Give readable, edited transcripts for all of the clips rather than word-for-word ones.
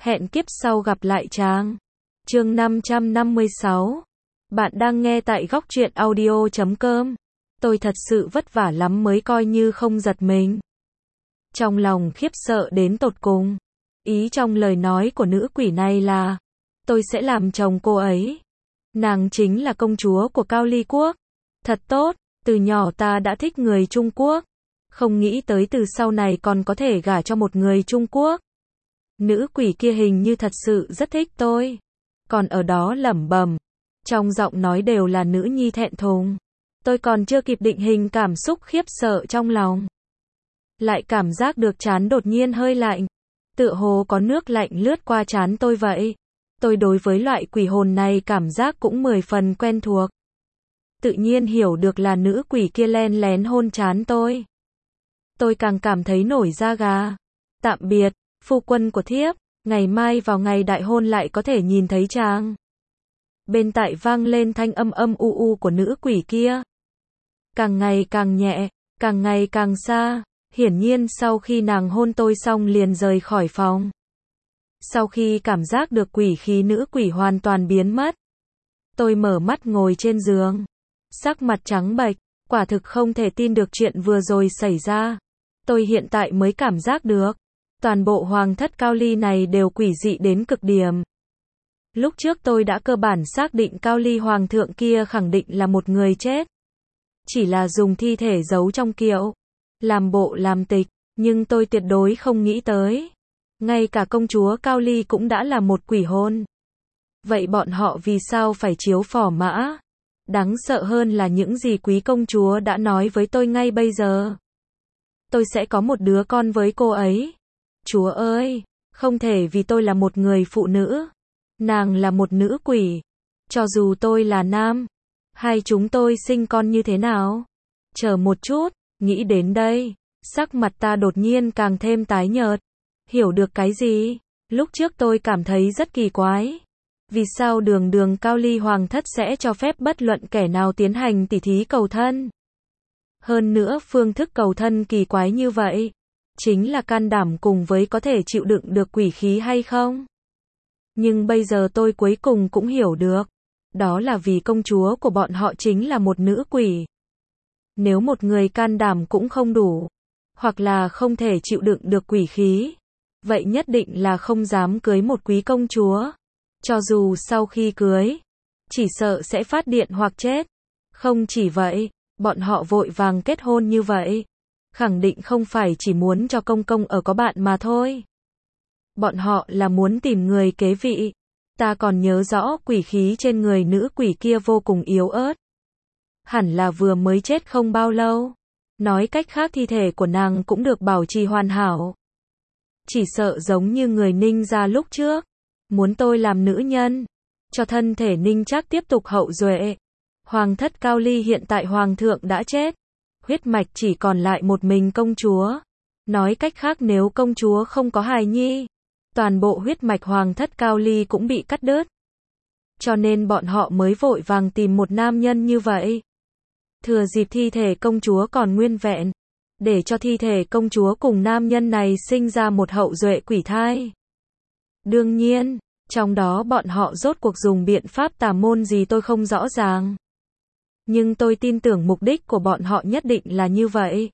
Hẹn kiếp sau gặp lại chàng. Chương 556. Bạn đang nghe tại góc truyện audio.com. Tôi thật sự vất vả lắm mới coi như không giật mình. Trong lòng khiếp sợ đến tột cùng. Ý trong lời nói của nữ quỷ này là tôi sẽ làm chồng cô ấy. Nàng chính là công chúa của Cao Ly Quốc. Thật tốt, từ nhỏ ta đã thích người Trung Quốc. Không nghĩ tới từ sau này còn có thể gả cho một người Trung Quốc. Nữ quỷ kia hình như thật sự rất thích tôi. Còn ở đó lẩm bẩm. Trong giọng nói đều là nữ nhi thẹn thùng. Tôi còn chưa kịp định hình cảm xúc khiếp sợ trong lòng. Lại cảm giác được trán đột nhiên hơi lạnh. Tựa hồ có nước lạnh lướt qua trán tôi vậy. Tôi đối với loại quỷ hồn này cảm giác cũng 10 phần quen thuộc. Tự nhiên hiểu được là nữ quỷ kia len lén hôn trán tôi. Tôi càng cảm thấy nổi da gà. Tạm biệt, phu quân của thiếp, ngày mai vào ngày đại hôn lại có thể nhìn thấy chàng. Bên tai vang lên thanh âm âm u u của nữ quỷ kia. Càng ngày càng nhẹ, càng ngày càng xa, hiển nhiên sau khi nàng hôn tôi xong liền rời khỏi phòng. Sau khi cảm giác được quỷ khí nữ quỷ hoàn toàn biến mất, tôi mở mắt ngồi trên giường, sắc mặt trắng bệch, quả thực không thể tin được chuyện vừa rồi xảy ra. Tôi hiện tại mới cảm giác được, toàn bộ hoàng thất Cao Ly này đều quỷ dị đến cực điểm. Lúc trước tôi đã cơ bản xác định Cao Ly hoàng thượng kia khẳng định là một người chết. Chỉ là dùng thi thể giấu trong kiệu, làm bộ làm tịch, nhưng tôi tuyệt đối không nghĩ tới. Ngay cả công chúa Cao Ly cũng đã là một quỷ hồn. Vậy bọn họ vì sao phải chiếu phò mã? Đáng sợ hơn là những gì quý công chúa đã nói với tôi ngay bây giờ. Tôi sẽ có một đứa con với cô ấy. Chúa ơi, không thể vì tôi là một người phụ nữ. Nàng là một nữ quỷ. Cho dù tôi là nam, hai chúng tôi sinh con như thế nào? Chờ một chút, nghĩ đến đây, sắc mặt ta đột nhiên càng thêm tái nhợt. Hiểu được cái gì? Lúc trước tôi cảm thấy rất kỳ quái. Vì sao đường Cao Ly hoàng thất sẽ cho phép bất luận kẻ nào tiến hành tỉ thí cầu thân? Hơn nữa phương thức cầu thân kỳ quái như vậy, chính là can đảm cùng với có thể chịu đựng được quỷ khí hay không? Nhưng bây giờ tôi cuối cùng cũng hiểu được, đó là vì công chúa của bọn họ chính là một nữ quỷ. Nếu một người can đảm cũng không đủ, hoặc là không thể chịu đựng được quỷ khí, vậy nhất định là không dám cưới một quý công chúa. Cho dù sau khi cưới, chỉ sợ sẽ phát điện hoặc chết. Không chỉ vậy, bọn họ vội vàng kết hôn như vậy, khẳng định không phải chỉ muốn cho công công ở có bạn mà thôi. Bọn họ là muốn tìm người kế vị. Ta còn nhớ rõ quỷ khí trên người nữ quỷ kia vô cùng yếu ớt. Hẳn là vừa mới chết không bao lâu. Nói cách khác thi thể của nàng cũng được bảo trì hoàn hảo. Chỉ sợ giống như người Ninh gia lúc trước. Muốn tôi làm nữ nhân, cho thân thể Ninh chắc tiếp tục hậu duệ. Hoàng thất Cao Ly hiện tại hoàng thượng đã chết. Huyết mạch chỉ còn lại một mình công chúa. Nói cách khác nếu công chúa không có hài nhi, toàn bộ huyết mạch hoàng thất Cao Ly cũng bị cắt đứt. Cho nên bọn họ mới vội vàng tìm một nam nhân như vậy. Thừa dịp thi thể công chúa còn nguyên vẹn, để cho thi thể công chúa cùng nam nhân này sinh ra một hậu duệ quỷ thai. Đương nhiên, trong đó bọn họ rốt cuộc dùng biện pháp tà môn gì tôi không rõ ràng. Nhưng tôi tin tưởng mục đích của bọn họ nhất định là như vậy.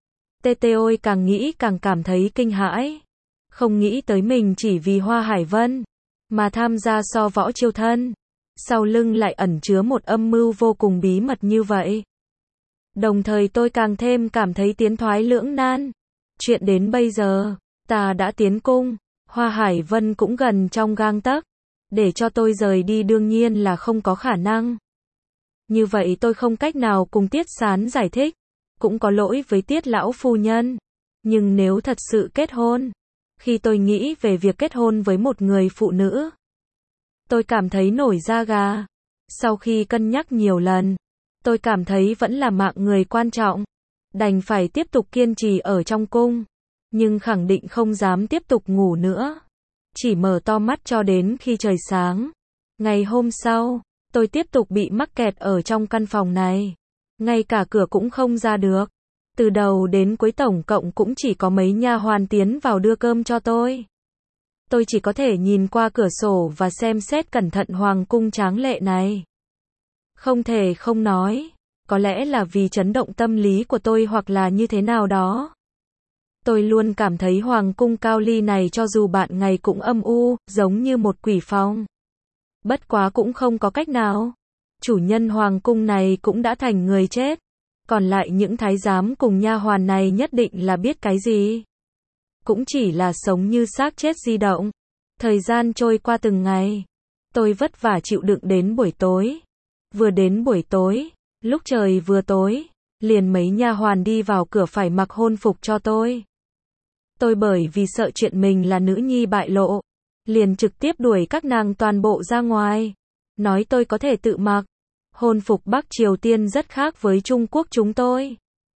Ôi càng nghĩ càng cảm thấy kinh hãi. Không nghĩ tới mình chỉ vì Hoa Hải Vân mà tham gia so võ chiêu thân. Sau lưng lại ẩn chứa một âm mưu vô cùng bí mật như vậy. Đồng thời tôi càng thêm cảm thấy tiến thoái lưỡng nan. Chuyện đến bây giờ, ta đã tiến cung, Hoa Hải Vân cũng gần trong gang tấc. Để cho tôi rời đi đương nhiên là không có khả năng. Như vậy tôi không cách nào cùng Tiết Sán giải thích. Cũng có lỗi với Tiết lão phu nhân. Nhưng nếu thật sự kết hôn, khi tôi nghĩ về việc kết hôn với một người phụ nữ, tôi cảm thấy nổi da gà. Sau khi cân nhắc nhiều lần, tôi cảm thấy vẫn là mạng người quan trọng. Đành phải tiếp tục kiên trì ở trong cung. Nhưng khẳng định không dám tiếp tục ngủ nữa. Chỉ mở to mắt cho đến khi trời sáng. Ngày hôm sau, tôi tiếp tục bị mắc kẹt ở trong căn phòng này. Ngay cả cửa cũng không ra được. Từ đầu đến cuối tổng cộng cũng chỉ có mấy nha hoàn tiến vào đưa cơm cho tôi. Tôi chỉ có thể nhìn qua cửa sổ và xem xét cẩn thận hoàng cung tráng lệ này. Không thể không nói, có lẽ là vì chấn động tâm lý của tôi hoặc là như thế nào đó. Tôi luôn cảm thấy hoàng cung Cao Ly này cho dù bạn ngày cũng âm u, giống như một quỷ phòng. Bất quá cũng không có cách nào. Chủ nhân hoàng cung này cũng đã thành người chết. Còn lại những thái giám cùng nha hoàn này nhất định là biết cái gì. Cũng chỉ là sống như xác chết di động. Thời gian trôi qua từng ngày. Tôi vất vả chịu đựng đến buổi tối. Vừa đến buổi tối, lúc trời vừa tối, liền mấy nha hoàn đi vào cửa phải mặc hôn phục cho tôi. Tôi bởi vì sợ chuyện mình là nữ nhi bại lộ, liền trực tiếp đuổi các nàng toàn bộ ra ngoài. Nói tôi có thể tự mặc. Hôn phục Bắc Triều Tiên rất khác với Trung Quốc chúng tôi.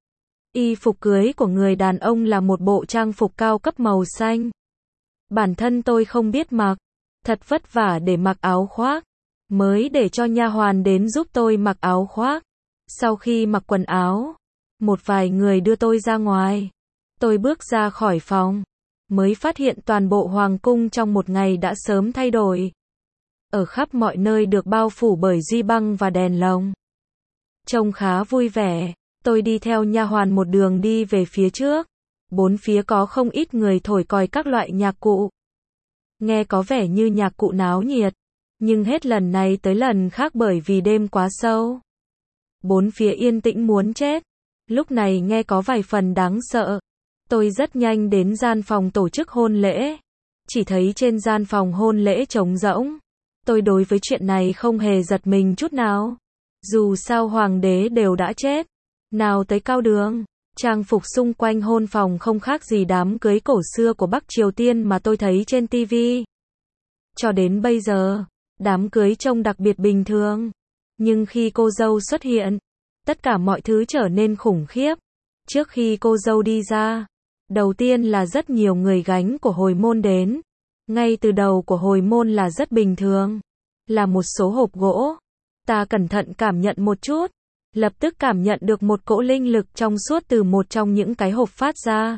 Y phục cưới của người đàn ông là một bộ trang phục cao cấp màu xanh. Bản thân tôi không biết mặc, thật vất vả để mặc áo khoác, mới để cho nha hoàn đến giúp tôi mặc áo khoác. Sau khi mặc quần áo, một vài người đưa tôi ra ngoài. Tôi bước ra khỏi phòng, mới phát hiện toàn bộ hoàng cung trong một ngày đã sớm thay đổi. Ở khắp mọi nơi được bao phủ bởi duy băng và đèn lồng. Trông khá vui vẻ, tôi đi theo nha hoàn một đường đi về phía trước. Bốn phía có không ít người thổi còi các loại nhạc cụ. Nghe có vẻ như nhạc cụ náo nhiệt, nhưng hết lần này tới lần khác bởi vì đêm quá sâu. Bốn phía yên tĩnh muốn chết. Lúc này nghe có vài phần đáng sợ. Tôi rất nhanh đến gian phòng tổ chức hôn lễ. Chỉ thấy trên gian phòng hôn lễ trống rỗng. Tôi đối với chuyện này không hề giật mình chút nào. Dù sao hoàng đế đều đã chết. Nào tới cao đường. Trang phục xung quanh hôn phòng không khác gì đám cưới cổ xưa của Bắc Triều Tiên mà tôi thấy trên TV. Cho đến bây giờ, đám cưới trông đặc biệt bình thường. Nhưng khi cô dâu xuất hiện, tất cả mọi thứ trở nên khủng khiếp. Trước khi cô dâu đi ra, đầu tiên là rất nhiều người gánh của hồi môn đến. Ngay từ đầu của hồi môn là rất bình thường. Là một số hộp gỗ. Ta cẩn thận cảm nhận một chút. Lập tức cảm nhận được một cỗ linh lực trong suốt từ một trong những cái hộp phát ra.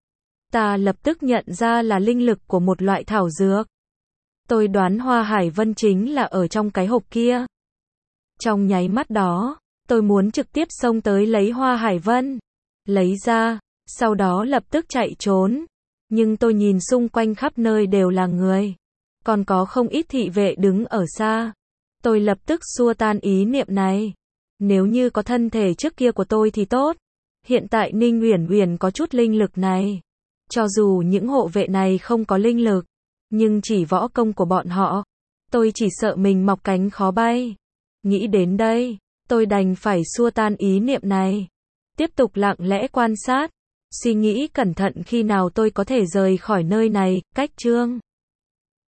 Ta lập tức nhận ra là linh lực của một loại thảo dược. Tôi đoán hoa hải vân chính là ở trong cái hộp kia. Trong nháy mắt đó, tôi muốn trực tiếp xông tới lấy hoa hải vân. Lấy ra, sau đó lập tức chạy trốn. Nhưng tôi nhìn xung quanh khắp nơi đều là người. Còn có không ít thị vệ đứng ở xa. Tôi lập tức xua tan ý niệm này. Nếu như có thân thể trước kia của tôi thì tốt. Hiện tại Ninh Uyển Uyển có chút linh lực này. Cho dù những hộ vệ này không có linh lực, nhưng chỉ võ công của bọn họ, tôi chỉ sợ mình mọc cánh khó bay. Nghĩ đến đây, tôi đành phải xua tan ý niệm này. Tiếp tục lặng lẽ quan sát, suy nghĩ cẩn thận khi nào tôi có thể rời khỏi nơi này. Cách chương